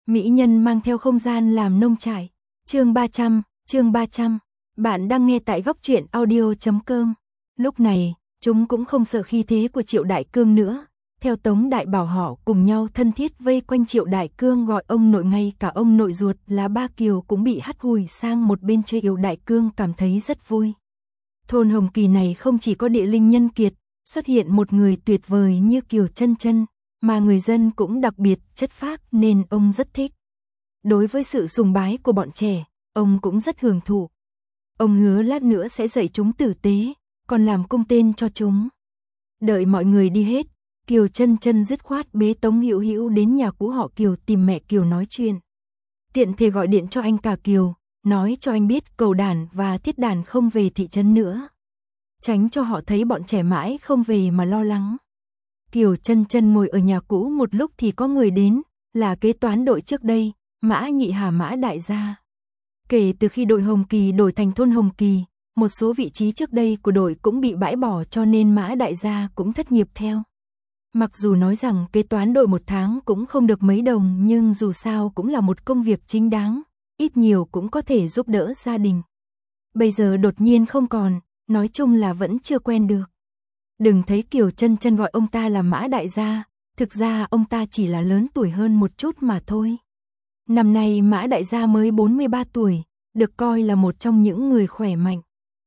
Mỹ nhân mang theo không gian làm nông trại. Chương 300. Bạn đang nghe tại góc truyện audio.com. Lúc này, chúng cũng không sợ khí thế của Triệu Đại Cương nữa. Theo Tống Đại Bảo họ cùng nhau thân thiết vây quanh Triệu Đại Cương gọi ông nội, ngay cả ông nội ruột là Ba Kiều cũng bị hắt hủi sang một bên chơi. Triệu Đại Cương cảm thấy rất vui. Thôn Hồng Kỳ này không chỉ có địa linh nhân kiệt, xuất hiện một người tuyệt vời như Kiều Chân Chân, mà người dân cũng đặc biệt chất phác nên ông rất thích. Đối với sự sùng bái của bọn trẻ, ông cũng rất hưởng thụ. Ông hứa lát nữa sẽ dạy chúng tử tế, còn làm cung tên cho chúng. Đợi mọi người đi hết, Kiều Chân Chân dứt khoát bế Tống Hữu Hữu đến nhà cũ họ Kiều tìm mẹ Kiều nói chuyện. Tiện thể gọi điện cho anh cả Kiều, nói cho anh biết Cầu Đản và Thiết Đản không về thị trấn nữa. Tránh cho họ thấy bọn trẻ mãi không về mà lo lắng. Kiều Chân Chân ngồi ở nhà cũ một lúc thì có người đến, là kế toán đội trước đây, Mã Nhị Hà, Mã đại gia. Kể từ khi đội Hồng Kỳ đổi thành thôn Hồng Kỳ, một số vị trí trước đây của đội cũng bị bãi bỏ, cho nên Mã đại gia cũng thất nghiệp theo. Mặc dù nói rằng kế toán đội một tháng cũng không được mấy đồng, nhưng dù sao cũng là một công việc chính đáng, ít nhiều cũng có thể giúp đỡ gia đình. Bây giờ đột nhiên không còn, nói chung là vẫn chưa quen được. Đừng thấy Kiều Chân Chân gọi ông ta là Mã đại gia, thực ra ông ta chỉ là lớn tuổi hơn một chút mà thôi. Năm nay Mã đại gia mới 43 tuổi, được coi là một trong những người khỏe mạnh.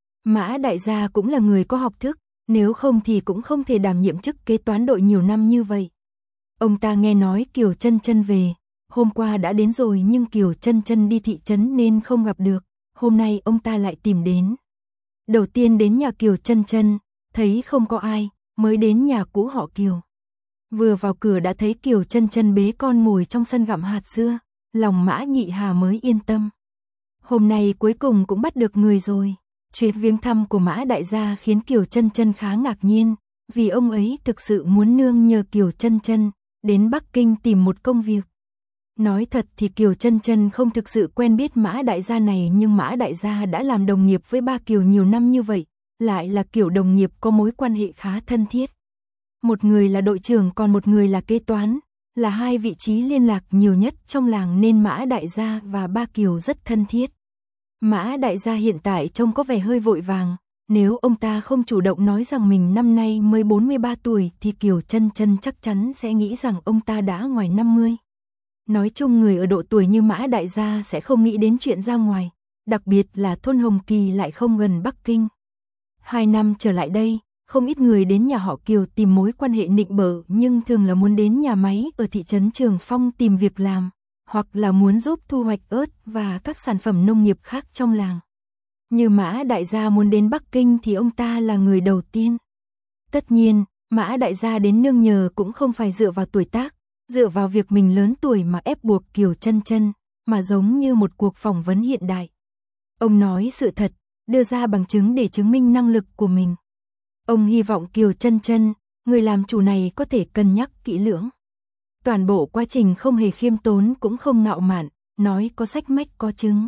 Mã đại gia cũng là người có học thức, nếu không thì cũng không thể đảm nhiệm chức kế toán đội nhiều năm như vậy. Ông ta nghe nói Kiều Chân Chân về, hôm qua đã đến rồi nhưng Kiều Chân Chân đi thị trấn nên không gặp được, hôm nay ông ta lại tìm đến. Đầu tiên đến nhà Kiều Chân Chân, thấy không có ai, mới đến nhà cũ họ Kiều. Vừa vào cửa đã thấy Kiều Chân Chân bế con ngồi trong sân gặm hạt dưa, lòng Mã Nhị Hà mới yên tâm. Hôm nay cuối cùng cũng bắt được người rồi. Chuyến viếng thăm của Mã đại gia khiến Kiều Chân Chân khá ngạc nhiên, vì ông ấy thực sự muốn nương nhờ Kiều Chân Chân đến Bắc Kinh tìm một công việc. Nói thật thì Kiều Chân Chân không thực sự quen biết Mã đại gia này, nhưng Mã đại gia đã làm đồng nghiệp với Ba Kiều nhiều năm như vậy, lại là kiểu đồng nghiệp có mối quan hệ khá thân thiết. Một người là đội trưởng còn một người là kế toán, là hai vị trí liên lạc nhiều nhất trong làng nên Mã đại gia và Ba Kiều rất thân thiết. Mã đại gia hiện tại trông có vẻ hơi vội vàng, nếu ông ta không chủ động nói rằng mình năm nay mới 43 tuổi thì Kiều Chân Chân chắc chắn sẽ nghĩ rằng ông ta đã ngoài 50. Nói chung người ở độ tuổi như Mã đại gia sẽ không nghĩ đến chuyện ra ngoài, đặc biệt là thôn Hồng Kỳ lại không gần Bắc Kinh. 2 năm trở lại đây, không ít người đến nhà họ Kiều tìm mối quan hệ nịnh bợ, nhưng thường là muốn đến nhà máy ở thị trấn Trường Phong tìm việc làm, hoặc là muốn giúp thu hoạch ớt và các sản phẩm nông nghiệp khác trong làng. Như Mã đại gia muốn đến Bắc Kinh thì ông ta là người đầu tiên. Tất nhiên, Mã đại gia đến nương nhờ cũng không phải dựa vào tuổi tác, dựa vào việc mình lớn tuổi mà ép buộc Kiều Chân Chân, mà giống như một cuộc phỏng vấn hiện đại. Ông nói sự thật, đưa ra bằng chứng để chứng minh năng lực của mình. Ông hy vọng Kiều Chân Chân, người làm chủ này có thể cân nhắc kỹ lưỡng. Toàn bộ quá trình không hề khiêm tốn cũng không ngạo mạn, nói có sách mách có chứng.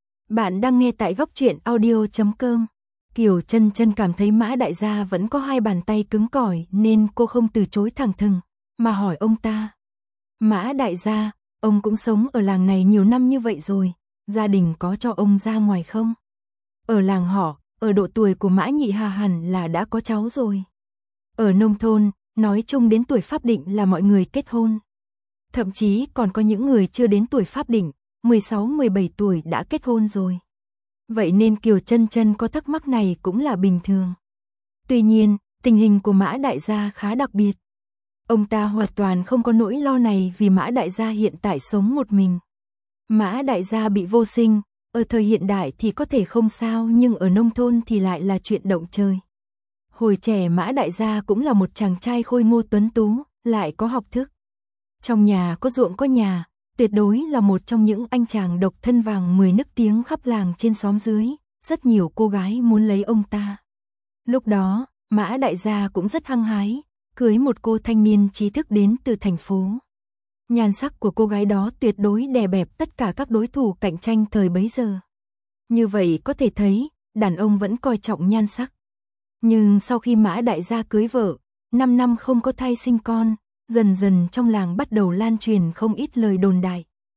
Bạn đang nghe tại góc truyện audio.com. Kiều Chân Chân cảm thấy Mã đại gia vẫn có hai bàn tay cứng cỏi nên cô không từ chối thẳng thừng, mà hỏi ông ta. Mã đại gia, ông cũng sống ở làng này nhiều năm như vậy rồi, gia đình có cho ông ra ngoài không? Ở làng họ, ở độ tuổi của Mã Nhị Hà hẳn là đã có cháu rồi. Ở nông thôn, nói chung đến tuổi pháp định là mọi người kết hôn. Thậm chí còn có những người chưa đến tuổi pháp định, 16-17 tuổi đã kết hôn rồi. Vậy nên Kiều Chân Chân có thắc mắc này cũng là bình thường. Tuy nhiên, tình hình của Mã đại gia khá đặc biệt. Ông ta hoàn toàn không có nỗi lo này vì Mã đại gia hiện tại sống một mình. Mã đại gia bị vô sinh, ở thời hiện đại thì có thể không sao, nhưng ở nông thôn thì lại là chuyện động trời. Hồi trẻ Mã đại gia cũng là một chàng trai khôi ngô tuấn tú, lại có học thức. Trong nhà có ruộng có nhà, tuyệt đối là một trong những anh chàng độc thân vàng 10 nức tiếng khắp làng trên xóm dưới, rất nhiều cô gái muốn lấy ông ta. Lúc đó, Mã đại gia cũng rất hăng hái, cưới một cô thanh niên trí thức đến từ thành phố. Nhan sắc của cô gái đó tuyệt đối đè bẹp tất cả các đối thủ cạnh tranh thời bấy giờ. Như vậy có thể thấy, đàn ông vẫn coi trọng nhan sắc. Nhưng sau khi Mã đại gia cưới vợ, 5 năm không có thai sinh con, dần dần trong làng bắt đầu lan truyền không ít lời đồn đại.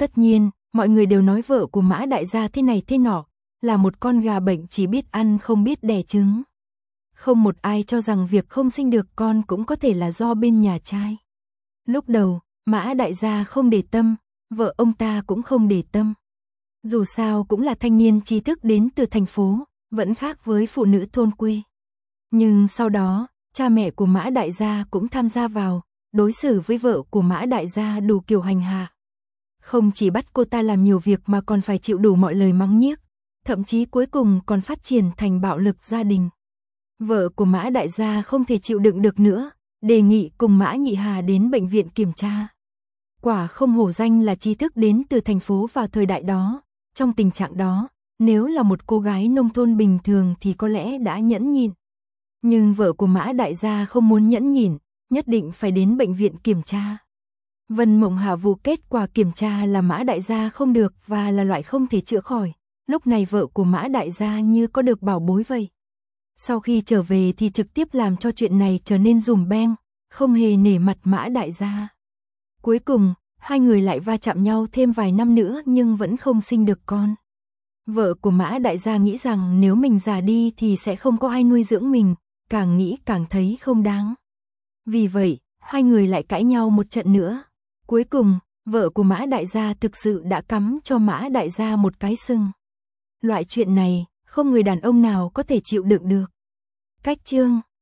Tất nhiên, mọi người đều nói vợ của Mã đại gia thế này thế nọ, là một con gà bệnh chỉ biết ăn không biết đẻ trứng. Không một ai cho rằng việc không sinh được con cũng có thể là do bên nhà trai. Lúc đầu, Mã đại gia không để tâm, vợ ông ta cũng không để tâm. Dù sao cũng là thanh niên trí thức đến từ thành phố, vẫn khác với phụ nữ thôn quê. Nhưng sau đó, cha mẹ của Mã đại gia cũng tham gia vào, đối xử với vợ của Mã đại gia đủ kiểu hành hạ. Không chỉ bắt cô ta làm nhiều việc mà còn phải chịu đủ mọi lời mắng nhiếc, thậm chí cuối cùng còn phát triển thành bạo lực gia đình. Vợ của Mã đại gia không thể chịu đựng được nữa, đề nghị cùng Mã Nhị Hà đến bệnh viện kiểm tra. Quả không hổ danh là trí thức đến từ thành phố vào thời đại đó, trong tình trạng đó, nếu là một cô gái nông thôn bình thường thì có lẽ đã nhẫn nhịn. Nhưng vợ của Mã đại gia không muốn nhẫn nhịn, nhất định phải đến bệnh viện kiểm tra. Vân Mộng Hạ Vũ kết quả kiểm tra là Mã đại gia không được và là loại không thể chữa khỏi. Lúc này vợ của Mã đại gia như có được bảo bối vậy. Sau khi trở về thì trực tiếp làm cho chuyện này trở nên dùm beng, không hề nể mặt Mã đại gia. Cuối cùng, hai người lại va chạm nhau thêm vài năm nữa nhưng vẫn không sinh được con. Vợ của Mã đại gia nghĩ rằng nếu mình già đi thì sẽ không có ai nuôi dưỡng mình, càng nghĩ càng thấy không đáng. Vì vậy, hai người lại cãi nhau một trận nữa. Cuối cùng, vợ của Mã đại gia thực sự đã cắm cho Mã đại gia một cái sừng. Loại chuyện này, không người đàn ông nào có thể chịu đựng được. Cách chương